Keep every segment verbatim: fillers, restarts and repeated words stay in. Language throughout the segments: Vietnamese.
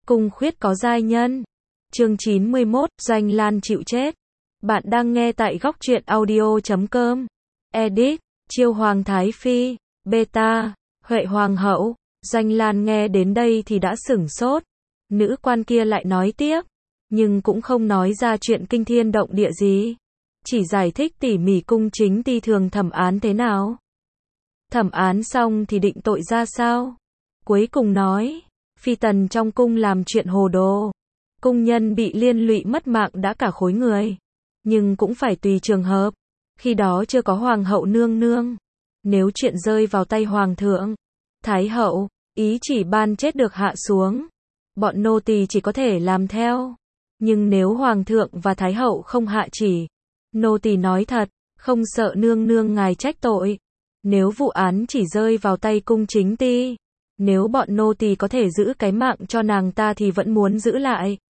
Cung khuyết có giai nhân. Chương chín mươi mốt, Doanh Lan chịu chết. Bạn đang nghe tại góc truyện audio chấm com. Edit, Chiêu Hoàng Thái Phi, Beta, Huệ Hoàng hậu. Doanh Lan nghe đến đây thì đã sửng sốt. Nữ quan kia lại nói tiếp, nhưng cũng không nói ra chuyện kinh thiên động địa gì. Chỉ giải thích tỉ mỉ cung chính ti thường thẩm án thế nào. Thẩm án xong thì định tội ra sao. Cuối cùng nói, phi tần trong cung làm chuyện hồ đồ. Cung nhân bị liên lụy mất mạng đã cả khối người. Nhưng cũng phải tùy trường hợp. Khi đó chưa có hoàng hậu nương nương. Nếu chuyện rơi vào tay hoàng thượng, thái hậu, ý chỉ ban chết được hạ xuống. Bọn nô tỳ chỉ có thể làm theo. Nhưng nếu hoàng thượng và thái hậu không hạ chỉ, nô tỳ nói thật, không sợ nương nương ngài trách tội. Nếu vụ án chỉ rơi vào tay cung chính ti, nếu bọn nô tỳ có thể giữ cái mạng cho nàng ta thì vẫn muốn giữ lại.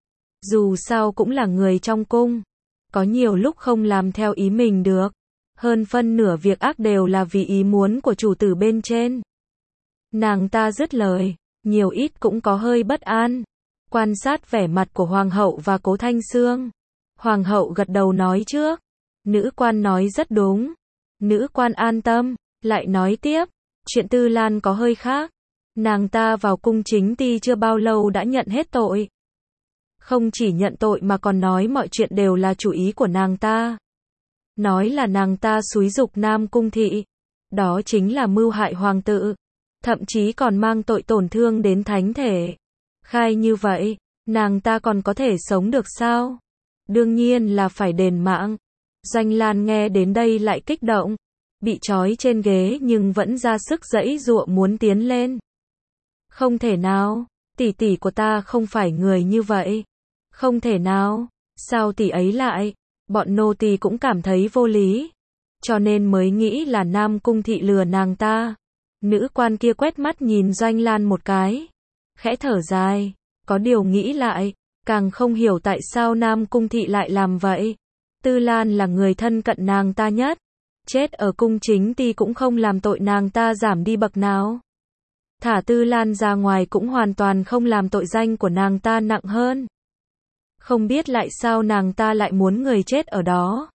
Dù sao cũng là người trong cung, có nhiều lúc không làm theo ý mình được. Hơn phân nửa việc ác đều là vì ý muốn của chủ tử bên trên. Nàng ta dứt lời, nhiều ít cũng có hơi bất an. Quan sát vẻ mặt của hoàng hậu và Cố Thanh Xương. Hoàng hậu gật đầu nói trước. Nữ quan nói rất đúng. Nữ quan an tâm, lại nói tiếp. Chuyện Tư Lan có hơi khác. Nàng ta vào cung chính ti chưa bao lâu đã nhận hết tội. Không chỉ nhận tội mà còn nói mọi chuyện đều là chủ ý của nàng ta. Nói là nàng ta xúi giục Nam Cung thị. Đó chính là mưu hại hoàng tử. Thậm chí còn mang tội tổn thương đến thánh thể. Khai như vậy, nàng ta còn có thể sống được sao? Đương nhiên là phải đền mạng. Doanh Lan nghe đến đây lại kích động. Bị trói trên ghế nhưng vẫn ra sức giãy giụa muốn tiến lên. Không thể nào, tỷ tỷ của ta không phải người như vậy. Không thể nào, sao tỷ ấy lại? Bọn nô tỳ cũng cảm thấy vô lý. Cho nên mới nghĩ là Nam Cung thị lừa nàng ta. Nữ quan kia quét mắt nhìn Doanh Lan một cái. Khẽ thở dài, có điều nghĩ lại, càng không hiểu tại sao Nam Cung thị lại làm vậy. Tư Lan là người thân cận nàng ta nhất. Chết ở cung chính ti cũng không làm tội nàng ta giảm đi bậc nào. Thả Tư Lan ra ngoài cũng hoàn toàn không làm tội danh của nàng ta nặng hơn. Không biết lại sao nàng ta lại muốn người chết ở đó.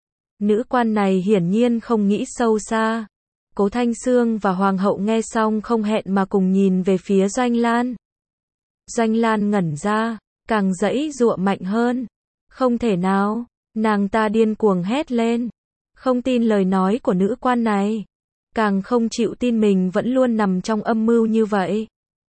Nữ quan này hiển nhiên không nghĩ sâu xa. Cố Thanh Xương và hoàng hậu nghe xong không hẹn mà cùng nhìn về phía Doanh Lan. Doanh Lan ngẩn ra, càng giãy giụa mạnh hơn. Không thể nào, nàng ta điên cuồng hét lên. Không tin lời nói của nữ quan này. Càng không chịu tin mình vẫn luôn nằm trong âm mưu như vậy.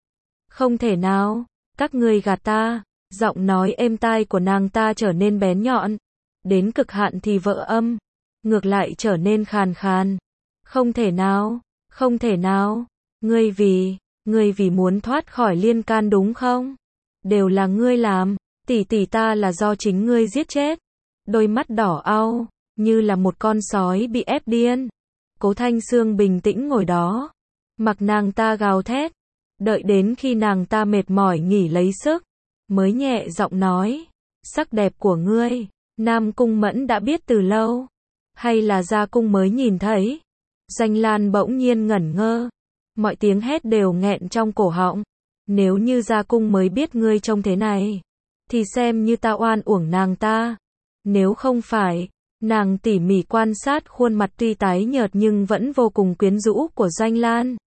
Không thể nào, các ngươi gạt ta. Giọng nói êm tai của nàng ta trở nên bén nhọn. Đến cực hạn thì vỡ âm. Ngược lại trở nên khàn khàn. Không thể nào, không thể nào. Ngươi vì, ngươi vì muốn thoát khỏi liên can đúng không? Đều là ngươi làm. Tỷ tỷ ta là do chính ngươi giết chết. Đôi mắt đỏ au, như là một con sói bị ép điên. Cố Thanh Xương bình tĩnh ngồi đó. Mặc nàng ta gào thét. Đợi đến khi nàng ta mệt mỏi nghỉ lấy sức. Mới nhẹ giọng nói. Sắc đẹp của ngươi, Nam Cung Mẫn đã biết từ lâu. Hay là ra cung mới nhìn thấy? Doanh Lan bỗng nhiên ngẩn ngơ. Mọi tiếng hét đều nghẹn trong cổ họng. Nếu như ra cung mới biết ngươi trông thế này, thì xem như ta oan uổng nàng ta. Nếu không phải, nàng tỉ mỉ quan sát khuôn mặt tuy tái nhợt nhưng vẫn vô cùng quyến rũ của Doanh Lan.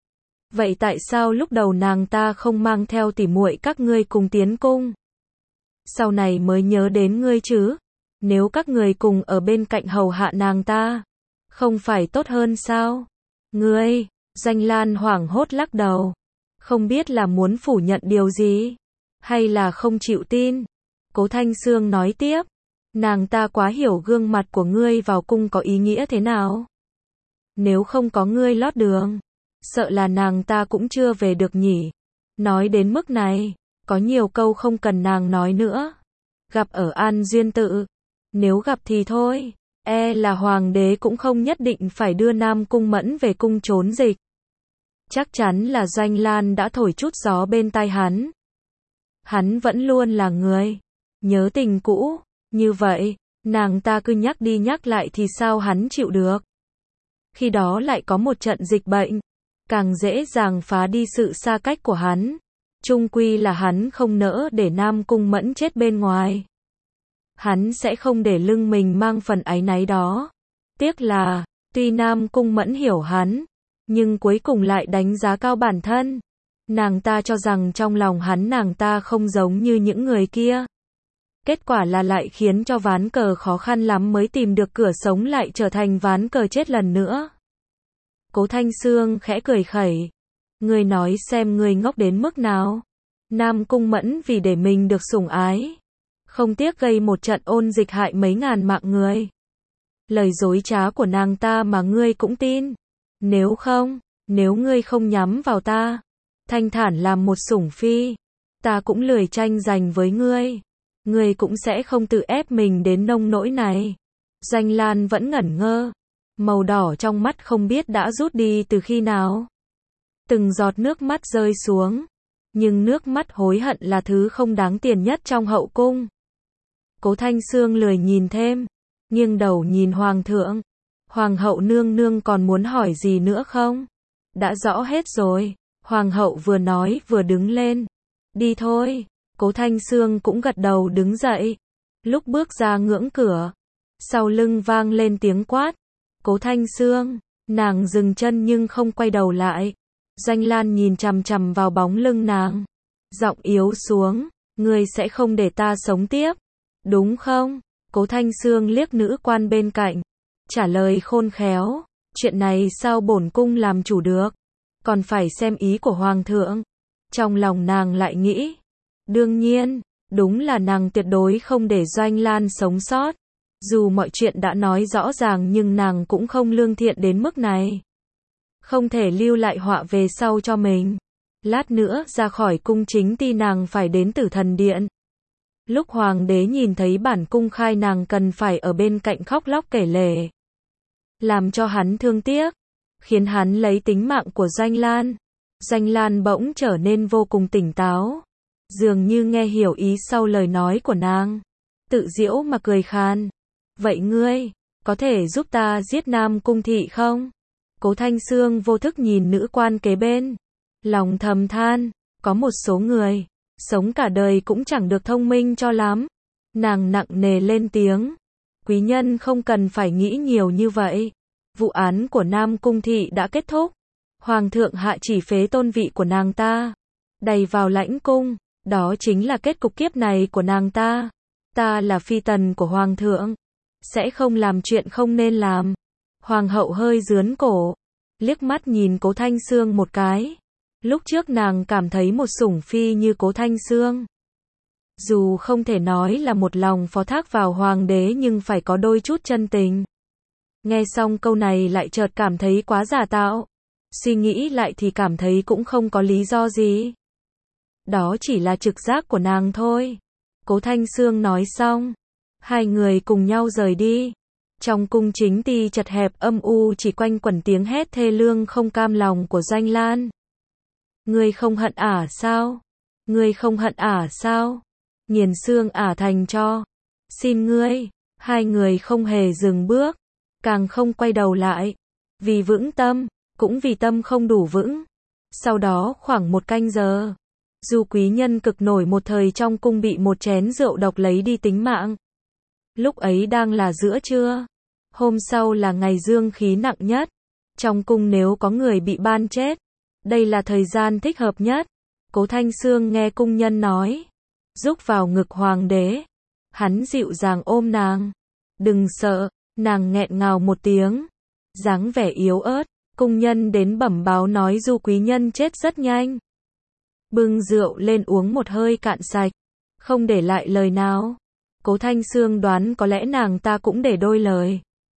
Vậy tại sao lúc đầu nàng ta không mang theo tỉ muội các ngươi cùng tiến cung? Sau này mới nhớ đến ngươi chứ? Nếu các người cùng ở bên cạnh hầu hạ nàng ta, không phải tốt hơn sao? Ngươi, Doanh Lan hoảng hốt lắc đầu. Không biết là muốn phủ nhận điều gì, hay là không chịu tin. Cố Thanh Xương nói tiếp. Nàng ta quá hiểu gương mặt của ngươi vào cung có ý nghĩa thế nào. Nếu không có ngươi lót đường, sợ là nàng ta cũng chưa về được nhỉ. Nói đến mức này, có nhiều câu không cần nàng nói nữa. Gặp ở An Duyên Tự. Nếu gặp thì thôi, e là hoàng đế cũng không nhất định phải đưa Nam Cung Mẫn về cung trốn dịch. Chắc chắn là Doanh Lan đã thổi chút gió bên tai hắn. Hắn vẫn luôn là người nhớ tình cũ, như vậy, nàng ta cứ nhắc đi nhắc lại thì sao hắn chịu được. Khi đó lại có một trận dịch bệnh, càng dễ dàng phá đi sự xa cách của hắn. Chung quy là hắn không nỡ để Nam Cung Mẫn chết bên ngoài. Hắn sẽ không để lưng mình mang phần áy náy đó. Tiếc là, tuy Nam Cung Mẫn hiểu hắn, nhưng cuối cùng lại đánh giá cao bản thân. Nàng ta cho rằng trong lòng hắn nàng ta không giống như những người kia. Kết quả là lại khiến cho ván cờ khó khăn lắm mới tìm được cửa sống lại trở thành ván cờ chết lần nữa. Cố Thanh Sương khẽ cười khẩy. Ngươi nói xem ngươi ngốc đến mức nào. Nam Cung Mẫn vì để mình được sủng ái, không tiếc gây một trận ôn dịch hại mấy ngàn mạng người. Lời dối trá của nàng ta mà ngươi cũng tin. Nếu không, nếu ngươi không nhắm vào ta, thanh thản làm một sủng phi, ta cũng lười tranh giành với ngươi. Ngươi cũng sẽ không tự ép mình đến nông nỗi này. Doanh Lan vẫn ngẩn ngơ. Màu đỏ trong mắt không biết đã rút đi từ khi nào. Từng giọt nước mắt rơi xuống. Nhưng nước mắt hối hận là thứ không đáng tiền nhất trong hậu cung. Cố Thanh Sương lười nhìn thêm. Nghiêng đầu nhìn Hoàng thượng. Hoàng hậu nương nương còn muốn hỏi gì nữa không? Đã rõ hết rồi. Hoàng hậu vừa nói vừa đứng lên. Đi thôi. Cố Thanh Sương cũng gật đầu đứng dậy. Lúc bước ra ngưỡng cửa, sau lưng vang lên tiếng quát. Cố Thanh Sương, nàng dừng chân nhưng không quay đầu lại. Doanh Lan nhìn chằm chằm vào bóng lưng nàng. Giọng yếu xuống, ngươi sẽ không để ta sống tiếp, đúng không? Cố Thanh Sương liếc nữ quan bên cạnh. Trả lời khôn khéo, chuyện này sao bổn cung làm chủ được, còn phải xem ý của Hoàng thượng. Trong lòng nàng lại nghĩ, đương nhiên, đúng là nàng tuyệt đối không để Doanh Lan sống sót. Dù mọi chuyện đã nói rõ ràng nhưng nàng cũng không lương thiện đến mức này. Không thể lưu lại họa về sau cho mình. Lát nữa ra khỏi cung chính ti nàng phải đến Tử Thần Điện. Lúc Hoàng đế nhìn thấy bản cung khai nàng cần phải ở bên cạnh khóc lóc kể lể. Làm cho hắn thương tiếc, khiến hắn lấy tính mạng của Doanh Lan. Doanh Lan bỗng trở nên vô cùng tỉnh táo. Dường như nghe hiểu ý sau lời nói của nàng. Tự giễu mà cười khan. Vậy ngươi, có thể giúp ta giết Nam Cung thị không? Cố Thanh Sương vô thức nhìn nữ quan kế bên. Lòng thầm than, có một số người, sống cả đời cũng chẳng được thông minh cho lắm. Nàng nặng nề lên tiếng. Quý nhân không cần phải nghĩ nhiều như vậy. Vụ án của Nam Cung thị đã kết thúc. Hoàng thượng hạ chỉ phế tôn vị của nàng ta, đày vào lãnh cung. Đó chính là kết cục kiếp này của nàng ta. Ta là phi tần của Hoàng thượng, sẽ không làm chuyện không nên làm. Hoàng hậu hơi rướn cổ, liếc mắt nhìn Cố Thanh Sương một cái. Lúc trước nàng cảm thấy một sủng phi như Cố Thanh Sương, dù không thể nói là một lòng phó thác vào hoàng đế nhưng phải có đôi chút chân tình. Nghe xong câu này lại chợt cảm thấy quá giả tạo. Suy nghĩ lại thì cảm thấy cũng không có lý do gì. Đó chỉ là trực giác của nàng thôi. Cố Thanh Sương nói xong, hai người cùng nhau rời đi. Trong cung chính ti chật hẹp âm u chỉ quanh quẩn tiếng hét thê lương không cam lòng của Doanh Lan. Ngươi không hận ả sao? Ngươi không hận ả sao? Nghiền xương ả thành cho. Xin ngươi. Hai người không hề dừng bước, càng không quay đầu lại. Vì vững tâm, cũng vì tâm không đủ vững. Sau đó khoảng một canh giờ, Du quý nhân cực nổi một thời trong cung bị một chén rượu độc lấy đi tính mạng. Lúc ấy đang là giữa trưa. Hôm sau là ngày dương khí nặng nhất. Trong cung nếu có người bị ban chết, đây là thời gian thích hợp nhất. Cố Thanh Sương nghe cung nhân nói, rúc vào ngực hoàng đế. Hắn dịu dàng ôm nàng. Đừng sợ, nàng nghẹn ngào một tiếng. Dáng vẻ yếu ớt, cung nhân đến bẩm báo nói Du quý nhân chết rất nhanh. Bưng rượu lên uống một hơi cạn sạch, không để lại lời nào. Cố Thanh Sương đoán có lẽ nàng ta cũng để đôi lời.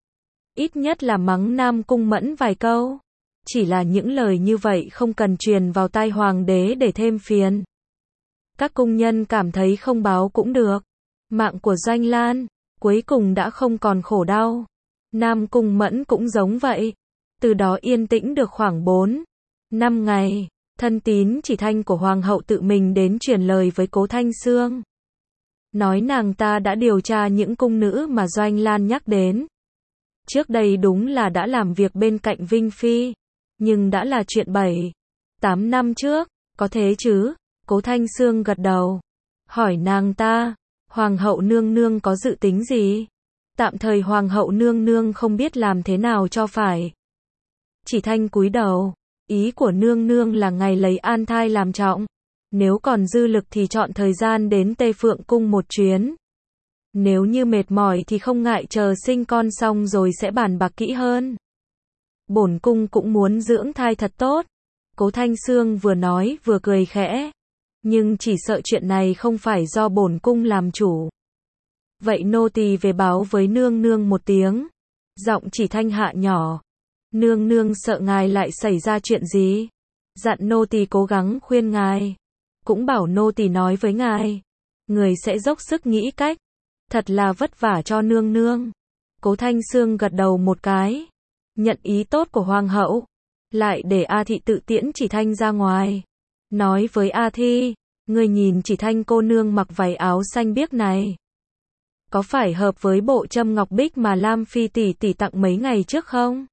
Ít nhất là mắng Nam Cung Mẫn vài câu. Chỉ là những lời như vậy không cần truyền vào tai hoàng đế để thêm phiền. Các cung nhân cảm thấy không báo cũng được. Mạng của Doanh Lan, cuối cùng đã không còn khổ đau. Nam Cung Mẫn cũng giống vậy. Từ đó yên tĩnh được khoảng bốn, năm ngày. Thân tín chỉ thanh của hoàng hậu tự mình đến truyền lời với Cố Thanh Sương. Nói nàng ta đã điều tra những cung nữ mà Doanh Lan nhắc đến. Trước đây đúng là đã làm việc bên cạnh Vinh Phi. Nhưng đã là chuyện bảy, tám năm trước, có thế chứ. Cố Thanh Sương gật đầu, hỏi nàng ta, Hoàng hậu nương nương có dự tính gì? Tạm thời Hoàng hậu nương nương không biết làm thế nào cho phải. Chỉ Thanh cúi đầu, ý của nương nương là ngày lấy an thai làm trọng. Nếu còn dư lực thì chọn thời gian đến Tây Phượng Cung một chuyến. Nếu như mệt mỏi thì không ngại chờ sinh con xong rồi sẽ bàn bạc kỹ hơn. Bổn cung cũng muốn dưỡng thai thật tốt. Cố Thanh Sương vừa nói vừa cười khẽ. Nhưng chỉ sợ chuyện này không phải do bổn cung làm chủ. Vậy nô tỳ về báo với nương nương một tiếng. Giọng Chỉ Thanh hạ nhỏ. Nương nương sợ ngài lại xảy ra chuyện gì? Dặn nô tỳ cố gắng khuyên ngài. Cũng bảo nô tỳ nói với ngài. Người sẽ dốc sức nghĩ cách. Thật là vất vả cho nương nương. Cố Thanh Sương gật đầu một cái. Nhận ý tốt của Hoàng hậu. Lại để A Thị tự tiễn Chỉ Thanh ra ngoài. Nói với A Thi. Người nhìn Chỉ Thanh cô nương mặc váy áo xanh biếc này. Có phải hợp với bộ châm ngọc bích mà Lam Phi tỷ tỷ tặng mấy ngày trước không?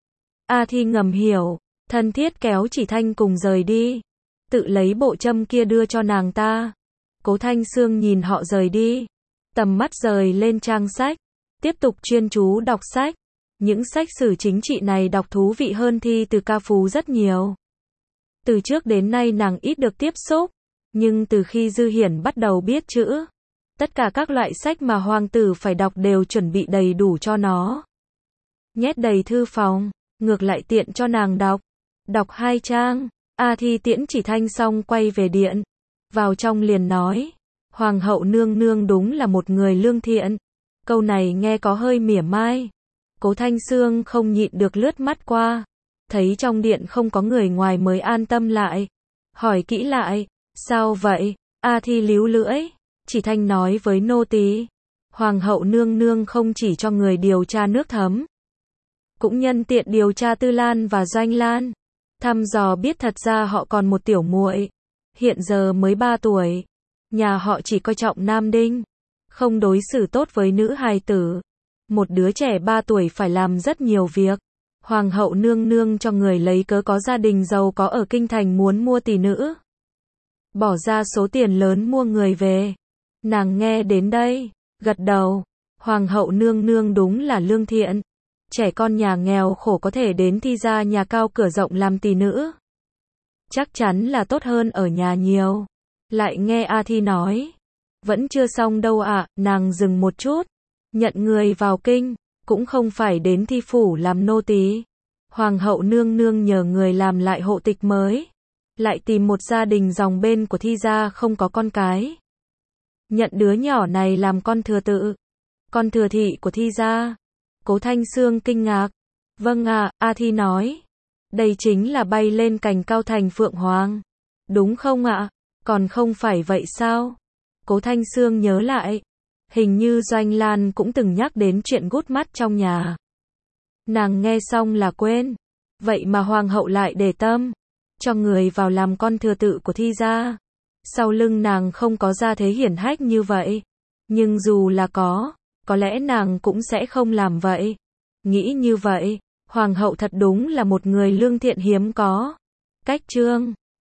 A Thi ngầm hiểu. Thân thiết kéo Chỉ Thanh cùng rời đi. Tự lấy bộ châm kia đưa cho nàng ta. Cố Thanh Sương nhìn họ rời đi. Tầm mắt rời lên trang sách. Tiếp tục chuyên chú đọc sách. Những sách sử chính trị này đọc thú vị hơn thi từ ca phú rất nhiều. Từ trước đến nay nàng ít được tiếp xúc. Nhưng từ khi Dư Hiển bắt đầu biết chữ, tất cả các loại sách mà hoàng tử phải đọc đều chuẩn bị đầy đủ cho nó. Nhét đầy thư phòng, ngược lại tiện cho nàng đọc. Đọc hai trang, A Thi tiễn Chỉ Thanh xong quay về điện. Vào trong liền nói, Hoàng hậu nương nương đúng là một người lương thiện. Câu này nghe có hơi mỉa mai. Cố Thanh Sương không nhịn được lướt mắt qua. Thấy trong điện không có người ngoài mới an tâm lại. Hỏi kỹ lại, sao vậy? A Thi líu lưỡi. Chỉ Thanh nói với nô tỳ, Hoàng hậu nương nương không chỉ cho người điều tra nước Thấm, cũng nhân tiện điều tra Tư Lan và Doanh Lan. Thăm dò biết thật ra họ còn một tiểu muội, hiện giờ mới ba tuổi. Nhà họ chỉ coi trọng nam đinh, không đối xử tốt với nữ hài tử. Một đứa trẻ ba tuổi phải làm rất nhiều việc. Hoàng hậu nương nương cho người lấy cớ có gia đình giàu có ở kinh thành muốn mua tỷ nữ. Bỏ ra số tiền lớn mua người về. Nàng nghe đến đây, gật đầu. Hoàng hậu nương nương đúng là lương thiện. Trẻ con nhà nghèo khổ có thể đến thi ra nhà cao cửa rộng làm tỷ nữ. Chắc chắn là tốt hơn ở nhà nhiều. Lại nghe A Thi nói. Vẫn chưa xong đâu ạ, à, nàng dừng một chút. Nhận người vào kinh, cũng không phải đến thi phủ làm nô tỳ. Hoàng hậu nương nương nhờ người làm lại hộ tịch mới. Lại tìm một gia đình dòng bên của Thi gia không có con cái. Nhận đứa nhỏ này làm con thừa tự. Con thừa thị của Thi gia. Cố Thanh Sương kinh ngạc. Vâng ạ, à, A Thi nói. Đây chính là bay lên cành cao thành Phượng Hoàng. Đúng không ạ? À? Còn không phải vậy sao? Cố Thanh Sương nhớ lại. Hình như Doanh Lan cũng từng nhắc đến chuyện gút mắt trong nhà. Nàng nghe xong là quên. Vậy mà Hoàng hậu lại để tâm. Cho người vào làm con thừa tự của Thi gia. Sau lưng nàng không có gia thế hiển hách như vậy. Nhưng dù là có, có lẽ nàng cũng sẽ không làm vậy. Nghĩ như vậy, Hoàng hậu thật đúng là một người lương thiện hiếm có. Cách chương